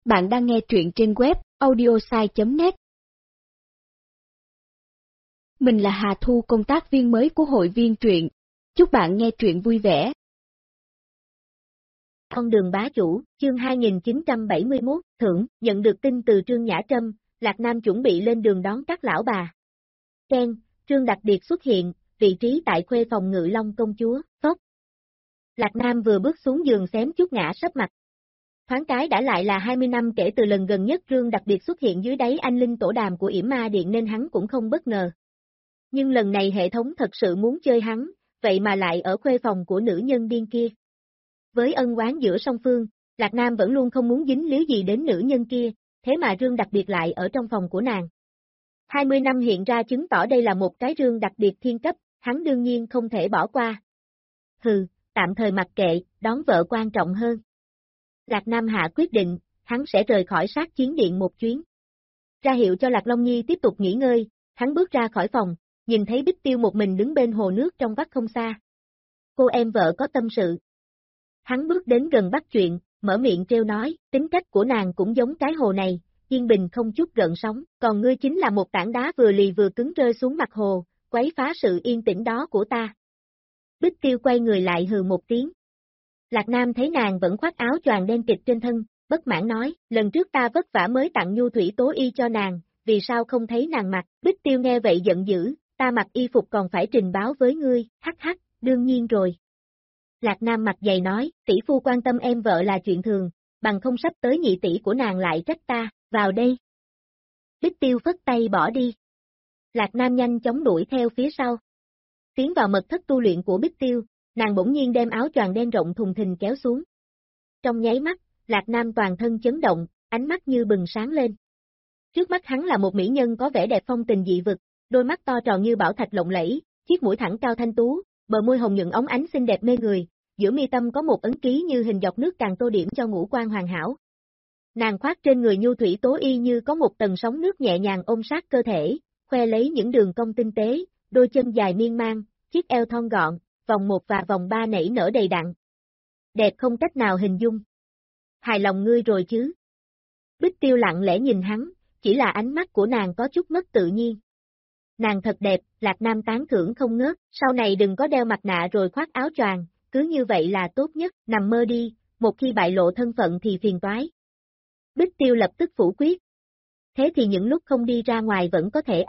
Bạn đang nghe truyện trên web audiosai.net. Mình là Hà Thu, công tác viên mới của hội viên truyện. Chúc bạn nghe truyện vui vẻ. Con đường bá chủ, chương 2971, thưởng, nhận được tin từ Trương Nhã Trâm, Lạc Nam chuẩn bị lên đường đón các lão bà. Ken, Trương đặc biệt xuất hiện, vị trí tại khuê phòng Ngự Long công chúa, phốc. Lạc Nam vừa bước xuống giường xém chút ngã sấp mặt. Thoáng cái đã lại là 20 năm kể từ lần gần nhất Trương đặc biệt xuất hiện dưới đáy anh linh tổ đàm của Yểm Ma Điện nên hắn cũng không bất ngờ. Nhưng lần này hệ thống thật sự muốn chơi hắn, vậy mà lại ở khuê phòng của nữ nhân điên kia. Với ân oán giữa song phương, Lạc Nam vẫn luôn không muốn dính líu gì đến nữ nhân kia, thế mà Trương đặc biệt lại ở trong phòng của nàng. 20 năm hiện ra chứng tỏ đây là một cái Trương đặc biệt thiên cấp, hắn đương nhiên không thể bỏ qua. Hừ, tạm thời mặc kệ, đón vợ quan trọng hơn. Lạc Nam hạ quyết định, hắn sẽ rời khỏi sát chiến điện một chuyến. Ra hiệu cho Lạc Long Nhi tiếp tục nghỉ ngơi, hắn bước ra khỏi phòng, nhìn thấy Bích Tiêu một mình đứng bên hồ nước trong vắt không xa. Cô em vợ có tâm sự. Hắn bước đến gần bắt chuyện, mở miệng trêu nói, tính cách của nàng cũng giống cái hồ này, yên bình không chút gợn sóng, còn ngươi chính là một tảng đá vừa lì vừa cứng rơi xuống mặt hồ, quấy phá sự yên tĩnh đó của ta. Bích Tiêu quay người lại hừ một tiếng. Lạc Nam thấy nàng vẫn khoác áo choàng đen kịt trên thân, bất mãn nói, lần trước ta vất vả mới tặng nhu thủy tố y cho nàng, vì sao không thấy nàng mặc, Bích Tiêu nghe vậy giận dữ, ta mặc y phục còn phải trình báo với ngươi, hắc hắc, đương nhiên rồi. Lạc Nam mặt dày nói, tỷ phu quan tâm em vợ là chuyện thường, bằng không sắp tới nhị tỷ của nàng lại trách ta, vào đây. Bích Tiêu phất tay bỏ đi. Lạc Nam nhanh chóng đuổi theo phía sau. Tiến vào mật thất tu luyện của Bích Tiêu, nàng bỗng nhiên đem áo choàng đen rộng thùng thình kéo xuống. Trong nháy mắt, Lạc Nam toàn thân chấn động, ánh mắt như bừng sáng lên. Trước mắt hắn là một mỹ nhân có vẻ đẹp phong tình dị vực, đôi mắt to tròn như bảo thạch lộng lẫy, chiếc mũi thẳng cao thanh tú, bờ môi hồng nhuận óng ánh xinh đẹp mê người, giữa mi tâm có một ấn ký như hình dọc nước càng tô điểm cho ngũ quan hoàn hảo. Nàng khoác trên người nhu thủy tố y như có một tầng sóng nước nhẹ nhàng ôm sát cơ thể, khoe lấy những đường cong tinh tế, đôi chân dài miên man, chiếc eo thon gọn, vòng 1 và vòng 3 nảy nở đầy đặn. Đẹp không cách nào hình dung. Hài lòng ngươi rồi chứ? Bích Tiêu lặng lẽ nhìn hắn, chỉ là ánh mắt của nàng có chút mất tự nhiên. Nàng thật đẹp, Lạc Nam tán thưởng không ngớt, sau này đừng có đeo mặt nạ rồi khoác áo choàng, cứ như vậy là tốt nhất, nằm mơ đi, một khi bại lộ thân phận thì phiền toái. Bích Tiêu lập tức phủ quyết. Thế thì những lúc không đi ra ngoài vẫn có thể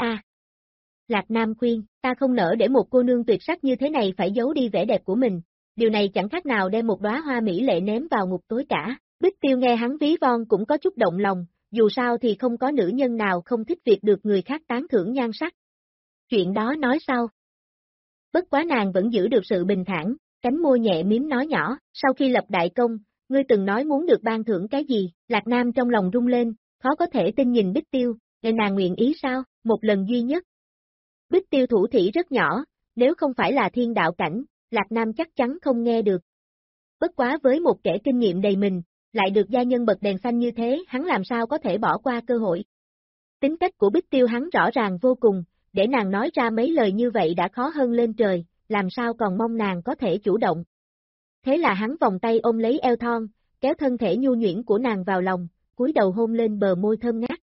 Lạc Nam khuyên, ta không nỡ để một cô nương tuyệt sắc như thế này phải giấu đi vẻ đẹp của mình, điều này chẳng khác nào đem một đóa hoa mỹ lệ ném vào ngục tối cả. Bích Tiêu nghe hắn ví von cũng có chút động lòng, dù sao thì không có nữ nhân nào không thích việc được người khác tán thưởng nhan sắc. Chuyện đó nói sau. Bất quá nàng vẫn giữ được sự bình thản, cánh môi nhẹ miếm nói nhỏ, sau khi lập đại công, ngươi từng nói muốn được ban thưởng cái gì, Lạc Nam trong lòng rung lên, khó có thể tin nhìn Bích Tiêu, để nàng nguyện ý sao, một lần duy nhất. Bích Tiêu thủ thỉ rất nhỏ, nếu không phải là thiên đạo cảnh, Lạc Nam chắc chắn không nghe được. Bất quá với một kẻ kinh nghiệm đầy mình, lại được gia nhân bật đèn xanh như thế, hắn làm sao có thể bỏ qua cơ hội. Tính cách của Bích Tiêu hắn rõ ràng vô cùng, để nàng nói ra mấy lời như vậy đã khó hơn lên trời, làm sao còn mong nàng có thể chủ động. Thế là hắn vòng tay ôm lấy eo thon, kéo thân thể nhu nhuyễn của nàng vào lòng, cúi đầu hôn lên bờ môi thơm ngát.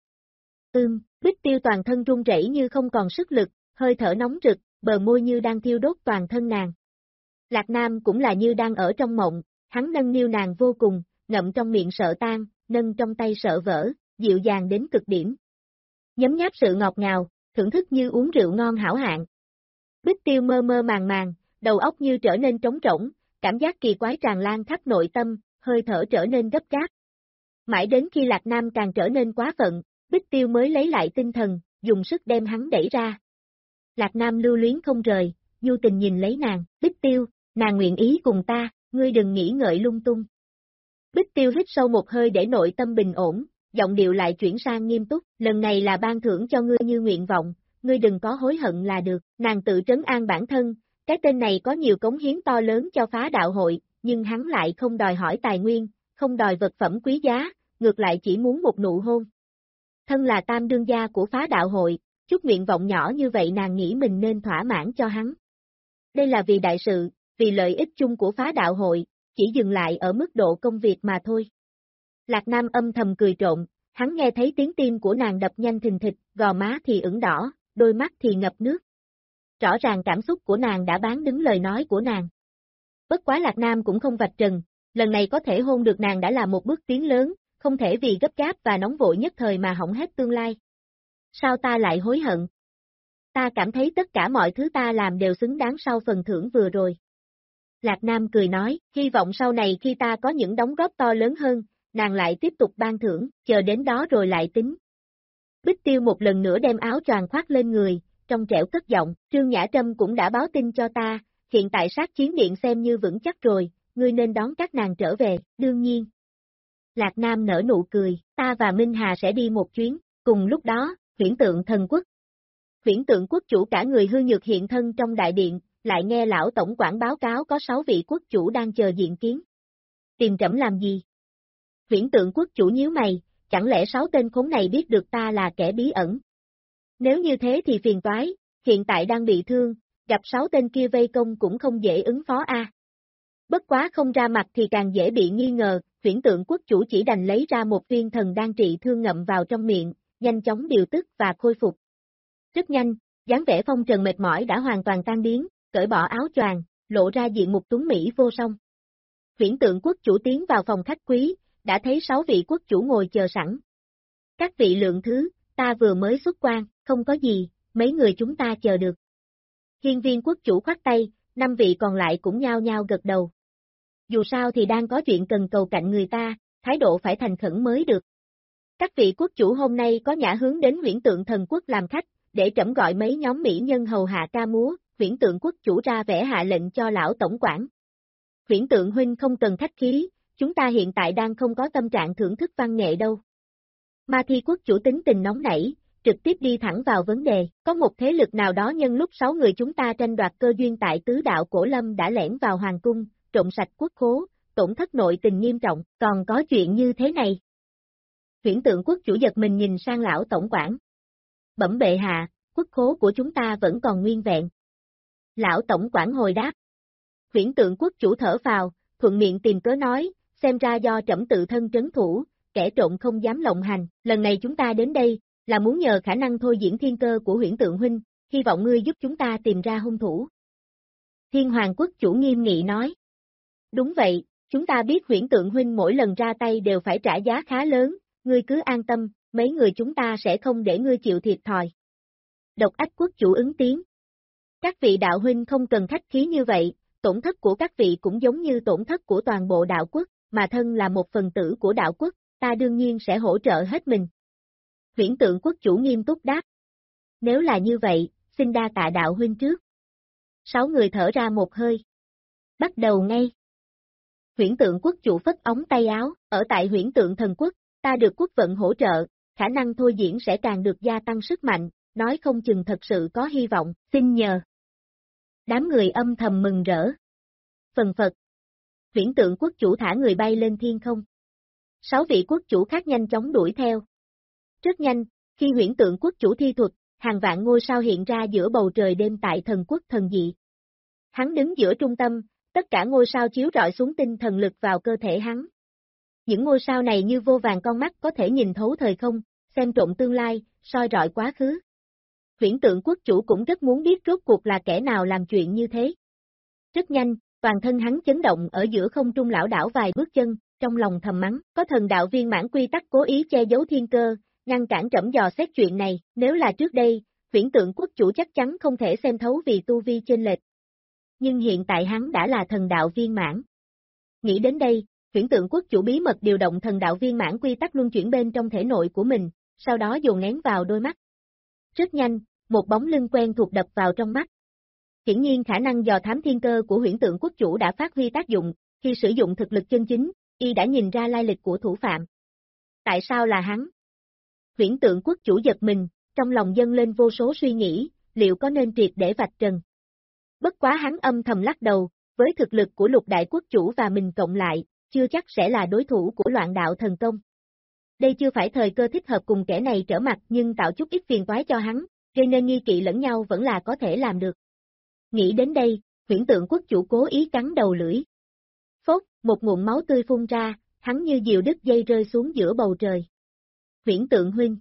Bích Tiêu toàn thân run rẩy như không còn sức lực, hơi thở nóng rực, bờ môi như đang thiêu đốt toàn thân nàng. Lạc Nam cũng là như đang ở trong mộng, hắn nâng niu nàng vô cùng, ngậm trong miệng sợ tan, nâng trong tay sợ vỡ, dịu dàng đến cực điểm. Nhấm nháp sự ngọt ngào, thưởng thức như uống rượu ngon hảo hạng. Bích Tiêu mơ mơ màng màng, đầu óc như trở nên trống rỗng, cảm giác kỳ quái tràn lan khắp nội tâm, hơi thở trở nên gấp gáp. Mãi đến khi Lạc Nam càng trở nên quá phận, Bích Tiêu mới lấy lại tinh thần, dùng sức đem hắn đẩy ra. Lạc Nam lưu luyến không rời, nhu tình nhìn lấy nàng, Bích Tiêu, nàng nguyện ý cùng ta, ngươi đừng nghĩ ngợi lung tung. Bích Tiêu hít sâu một hơi để nội tâm bình ổn, giọng điệu lại chuyển sang nghiêm túc, lần này là ban thưởng cho ngươi như nguyện vọng, ngươi đừng có hối hận là được, nàng tự trấn an bản thân, cái tên này có nhiều cống hiến to lớn cho phá đạo hội, nhưng hắn lại không đòi hỏi tài nguyên, không đòi vật phẩm quý giá, ngược lại chỉ muốn một nụ hôn. Thân là tam đương gia của phá đạo hội, chút nguyện vọng nhỏ như vậy nàng nghĩ mình nên thỏa mãn cho hắn. Đây là vì đại sự, vì lợi ích chung của phá đạo hội, chỉ dừng lại ở mức độ công việc mà thôi. Lạc Nam âm thầm cười trộn, hắn nghe thấy tiếng tim của nàng đập nhanh thình thịch, gò má thì ửng đỏ, đôi mắt thì ngập nước. Rõ ràng cảm xúc của nàng đã bán đứng lời nói của nàng. Bất quá Lạc Nam cũng không vạch trần, lần này có thể hôn được nàng đã là một bước tiến lớn, không thể vì gấp gáp và nóng vội nhất thời mà hỏng hết tương lai. Sao ta lại hối hận? Ta cảm thấy tất cả mọi thứ ta làm đều xứng đáng sau phần thưởng vừa rồi. Lạc Nam cười nói, hy vọng sau này khi ta có những đóng góp to lớn hơn, nàng lại tiếp tục ban thưởng, chờ đến đó rồi lại tính. Bích Tiêu một lần nữa đem áo choàng khoác lên người, trong trẻo cất giọng, Trương Nhã Trâm cũng đã báo tin cho ta, hiện tại sát chiến điện xem như vững chắc rồi, ngươi nên đón các nàng trở về, đương nhiên. Lạc Nam nở nụ cười, ta và Minh Hà sẽ đi một chuyến, cùng lúc đó, Huyễn Tượng Thần Quốc. Huyễn Tượng Quốc chủ cả người hư nhược hiện thân trong đại điện, lại nghe lão tổng quản báo cáo có 6 vị quốc chủ đang chờ diện kiến. Tìm trẫm làm gì? Huyễn Tượng Quốc chủ nhíu mày, chẳng lẽ 6 tên khốn này biết được ta là kẻ bí ẩn? Nếu như thế thì phiền toái, hiện tại đang bị thương, gặp 6 tên kia vây công cũng không dễ ứng phó a. Bất quá không ra mặt thì càng dễ bị nghi ngờ, Huyễn Tượng Quốc chủ chỉ đành lấy ra một viên thần đan trị thương ngậm vào trong miệng, nhanh chóng điều tức và khôi phục. Rất nhanh, dáng vẻ phong trần mệt mỏi đã hoàn toàn tan biến, cởi bỏ áo choàng, lộ ra diện mục tuấn mỹ vô song. Huyễn Tượng Quốc chủ tiến vào phòng khách quý, đã thấy 6 vị quốc chủ ngồi chờ sẵn. Các vị lượng thứ, ta vừa mới xuất quan, không có gì, mấy người chúng ta chờ được. Hiên Viên quốc chủ khoát tay, 5 vị còn lại cũng nhao nhao gật đầu. Dù sao thì đang có chuyện cần cầu cạnh người ta, thái độ phải thành khẩn mới được. Các vị quốc chủ hôm nay có nhã hướng đến Huyễn Tượng Thần Quốc làm khách, để trẫm gọi mấy nhóm mỹ nhân hầu hạ ca múa, Huyễn Tượng Quốc chủ ra vẻ hạ lệnh cho lão tổng quản. Huyễn Tượng huynh không cần khách khí, chúng ta hiện tại đang không có tâm trạng thưởng thức văn nghệ đâu. Ma Thi quốc chủ tính tình nóng nảy, trực tiếp đi thẳng vào vấn đề, có một thế lực nào đó nhân lúc 6 người chúng ta tranh đoạt cơ duyên tại tứ đạo cổ lâm đã lẻn vào hoàng cung, trộm sạch quốc khố, tổn thất nội tình nghiêm trọng, còn có chuyện như thế này. Huyễn Tượng quốc chủ giật mình nhìn sang lão tổng quản. Bẩm bệ hạ, quốc khố của chúng ta vẫn còn nguyên vẹn. Lão tổng quản hồi đáp. Huyễn Tượng quốc chủ thở phào, thuận miệng tìm cớ nói, xem ra do trẫm tự thân trấn thủ, kẻ trộm không dám lộng hành, lần này chúng ta đến đây, là muốn nhờ khả năng thôi diễn thiên cơ của Huyễn Tượng huynh, hy vọng ngươi giúp chúng ta tìm ra hung thủ. Thiên Hoàng quốc chủ nghiêm nghị nói. Đúng vậy, chúng ta biết Huyễn Tượng huynh mỗi lần ra tay đều phải trả giá khá lớn, ngươi cứ an tâm, mấy người chúng ta sẽ không để ngươi chịu thiệt thòi. Độc Ách quốc chủ ứng tiếng. Các vị đạo huynh không cần khách khí như vậy, tổn thất của các vị cũng giống như tổn thất của toàn bộ đạo quốc, mà thân là một phần tử của đạo quốc, ta đương nhiên sẽ hỗ trợ hết mình. Huyễn Tượng quốc chủ nghiêm túc đáp. Nếu là như vậy, xin đa tạ đạo huynh trước. 6 người thở ra một hơi. Bắt đầu ngay. Huyễn Tượng quốc chủ phất ống tay áo, ở tại Huyễn Tượng thần quốc, ta được quốc vận hỗ trợ, khả năng thôi diễn sẽ càng được gia tăng sức mạnh, nói không chừng thật sự có hy vọng, xin nhờ. Đám người âm thầm mừng rỡ. Phần phật. Huyễn Tượng quốc chủ thả người bay lên thiên không. 6 vị quốc chủ khác nhanh chóng đuổi theo. Rất nhanh, khi Huyễn Tượng quốc chủ thi thuật, hàng vạn ngôi sao hiện ra giữa bầu trời đêm tại thần quốc thần dị. Hắn đứng giữa trung tâm, tất cả ngôi sao chiếu rọi xuống tinh thần lực vào cơ thể hắn. Những ngôi sao này như vô vàn con mắt có thể nhìn thấu thời không, xem trộm tương lai, soi rọi quá khứ. Huyễn Tượng quốc chủ cũng rất muốn biết rốt cuộc là kẻ nào làm chuyện như thế. Rất nhanh, toàn thân hắn chấn động ở giữa không trung lảo đảo vài bước chân, trong lòng thầm mắng, có thần đạo viên mãn quy tắc cố ý che giấu thiên cơ, ngăn cản trẫm dò xét chuyện này, nếu là trước đây, Huyễn Tượng quốc chủ chắc chắn không thể xem thấu vì tu vi chênh lệch. Nhưng hiện tại hắn đã là thần đạo viên mãn. Nghĩ đến đây, Huyễn Tượng quốc chủ bí mật điều động thần đạo viên mãn quy tắc luân chuyển bên trong thể nội của mình, sau đó dồn nén vào đôi mắt. Rất nhanh, một bóng lưng quen thuộc đập vào trong mắt. Hiển nhiên khả năng dò thám thiên cơ của Huyễn Tượng quốc chủ đã phát huy tác dụng, khi sử dụng thực lực chân chính, y đã nhìn ra lai lịch của thủ phạm. Tại sao là hắn? Huyễn Tượng quốc chủ giật mình, trong lòng dâng lên vô số suy nghĩ, liệu có nên triệt để vạch trần. Bất quá hắn âm thầm lắc đầu, với thực lực của Lục đại quốc chủ và mình cộng lại, chưa chắc sẽ là đối thủ của Loạn đạo thần công. Đây chưa phải thời cơ thích hợp cùng kẻ này trở mặt nhưng tạo chút ít phiền toái cho hắn, gây nên nghi kỵ lẫn nhau vẫn là có thể làm được. Nghĩ đến đây, Huyễn Tượng quốc chủ cố ý cắn đầu lưỡi. Phốt, một ngụm máu tươi phun ra, hắn như diều đứt dây rơi xuống giữa bầu trời. Huyễn Tượng huynh.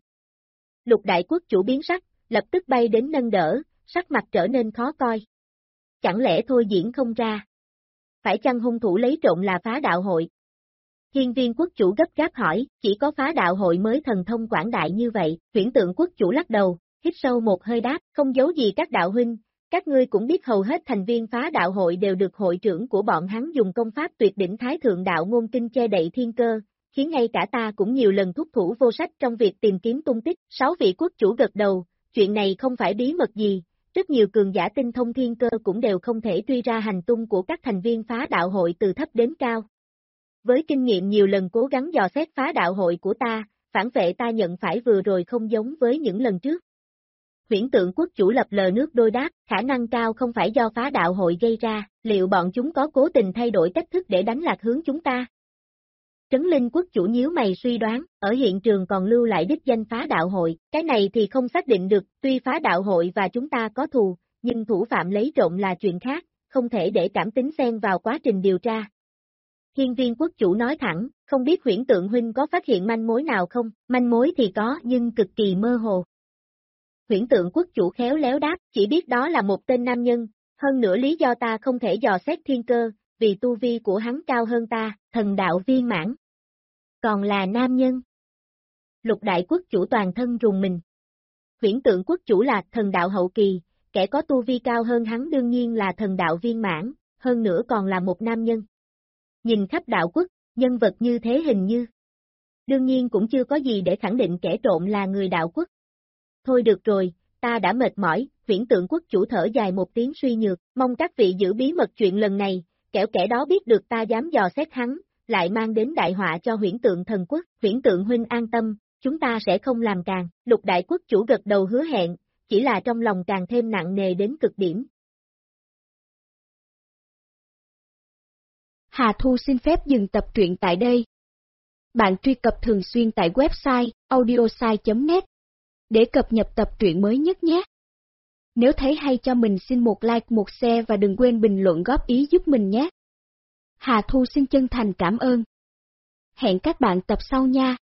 Lục đại quốc chủ biến sắc, lập tức bay đến nâng đỡ, sắc mặt trở nên khó coi. Chẳng lẽ thôi diễn không ra? Phải chăng hung thủ lấy trộm là Phá Đạo Hội? Hiên Viên quốc chủ gấp gáp hỏi, chỉ có Phá Đạo Hội mới thần thông quảng đại như vậy. Huyễn Tượng quốc chủ lắc đầu, hít sâu một hơi đáp, không giấu gì các đạo huynh, các ngươi cũng biết hầu hết thành viên Phá Đạo Hội đều được hội trưởng của bọn hắn dùng công pháp tuyệt đỉnh Thái Thượng Đạo Ngôn Kinh che đậy thiên cơ, khiến ngay cả ta cũng nhiều lần thúc thủ vô sách trong việc tìm kiếm tung tích. 6 vị quốc chủ gật đầu, chuyện này không phải bí mật gì, rất nhiều cường giả tinh thông thiên cơ cũng đều không thể truy ra hành tung của các thành viên Phá Đạo Hội từ thấp đến cao. Với kinh nghiệm nhiều lần cố gắng dò xét Phá Đạo Hội của ta, phản vệ ta nhận phải vừa rồi không giống với những lần trước. Huyễn Tượng quốc chủ lập lờ nước đôi đáp, khả năng cao không phải do Phá Đạo Hội gây ra, liệu bọn chúng có cố tình thay đổi cách thức để đánh lạc hướng chúng ta? Trấn Linh quốc chủ nhíu mày suy đoán, ở hiện trường còn lưu lại đích danh Phá Đạo Hội, cái này thì không xác định được, tuy Phá Đạo Hội và chúng ta có thù, nhưng thủ phạm lấy trộm là chuyện khác, không thể để cảm tính xen vào quá trình điều tra. Hiên Viên quốc chủ nói thẳng, không biết Huyễn Tượng huynh có phát hiện manh mối nào không? Manh mối thì có nhưng cực kỳ mơ hồ. Huyễn Tượng quốc chủ khéo léo đáp, chỉ biết đó là một tên nam nhân, hơn nữa lý do ta không thể dò xét thiên cơ, vì tu vi của hắn cao hơn ta, thần đạo viên mãn. Còn là nam nhân. Lục đại quốc chủ toàn thân rùng mình. Huyễn Tượng quốc chủ là thần đạo hậu kỳ, kẻ có tu vi cao hơn hắn đương nhiên là thần đạo viên mãn, hơn nữa còn là một nam nhân. Nhìn khắp đạo quốc, nhân vật như thế hình như. Đương nhiên cũng chưa có gì để khẳng định kẻ trộm là người đạo quốc. Thôi được rồi, ta đã mệt mỏi. Huyễn Tượng quốc chủ thở dài một tiếng suy nhược, mong các vị giữ bí mật chuyện lần này, kẻo kẻ đó biết được ta dám dò xét hắn, lại mang đến đại họa cho Huyễn Tượng thần quốc. Huyễn Tượng huynh an tâm, chúng ta sẽ không làm càng. Lục đại quốc chủ gật đầu hứa hẹn, chỉ là trong lòng càng thêm nặng nề đến cực điểm. Hà Thu xin phép dừng tập truyện tại đây. Bạn truy cập thường xuyên tại website audiosai.net để cập nhật tập truyện mới nhất nhé. Nếu thấy hay cho mình xin một like, một share và đừng quên bình luận góp ý giúp mình nhé. Hà Thu xin chân thành cảm ơn. Hẹn các bạn tập sau nha.